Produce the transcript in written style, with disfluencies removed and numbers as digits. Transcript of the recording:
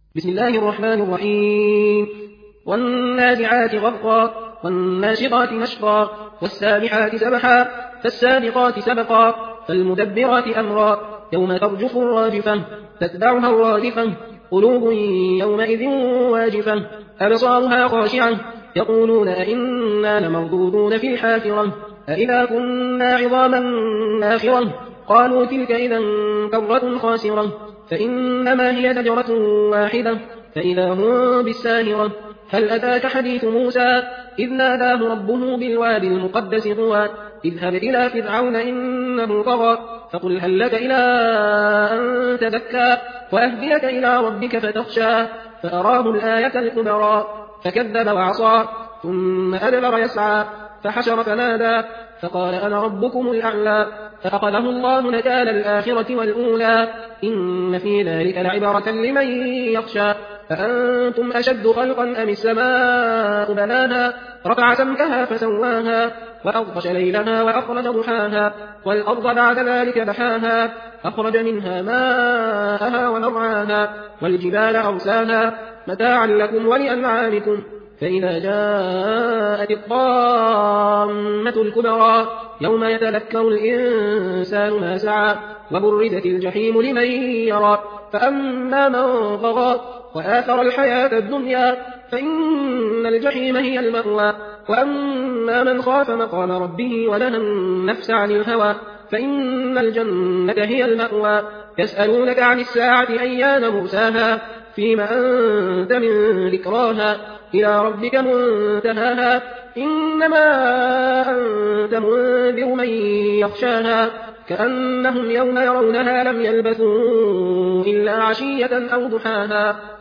بسم الله الرحمن الرحيم والنازعات غرقا والناشطات نشطا والسابحات سبحا فالسابقات سبقا فالمدبرات أمرا يوم ترجف الراجفة تتبعها الرادفة قلوب يومئذ واجفة أبصارها خاشعة يقولون أئنا لمردودون في الحافرة أئذا كنا عظاما ناخرة قالوا تلك إذا كرة خاسرة فإنما هي زجرة واحدة فإذا هم بالساهرة هل أتاك حديث موسى إذ ناداه ربه بالوادي المقدس طوى اذهب إلى فرعون إنه طغى فقل هل لك إلى أن تزكى وأهديك إلى ربك فتخشى فأراه الآية الكبرى فكذب وعصى ثم أدبر يسعى فحشر فنادى فقال أنا ربكم الأعلى فأخذه الله نكال الآخرة والأولى إن في ذلك لعبرة لمن يخشى فأنتم أشد خلقا أم السماء بناها رفع سمكها فسواها وأغطش ليلها وأخرج ضحاها والأرض بعد ذلك دحاها أخرج منها ماءها ومرعاها والجبال أرساها متاعا لكم ولأنعامكم فإذا جاءت الطامة الكبرى يوم يتذكر الإنسان ما سعى وبرزت الجحيم لمن يرى فأما من طغى وآثر الحياة الدنيا فإن الجحيم هي المأوى وأما من خاف مقام ربه ونهى النفس عن الهوى فإن الجنة هي المأوى يسألونك عن الساعة أيان مرساها فيما أنت من ذكراها إلى ربك منتهاها إنما أنت منذر من يخشاها كأنهم يوم يرونها لم يلبثوا إلا عشية أو ضحاها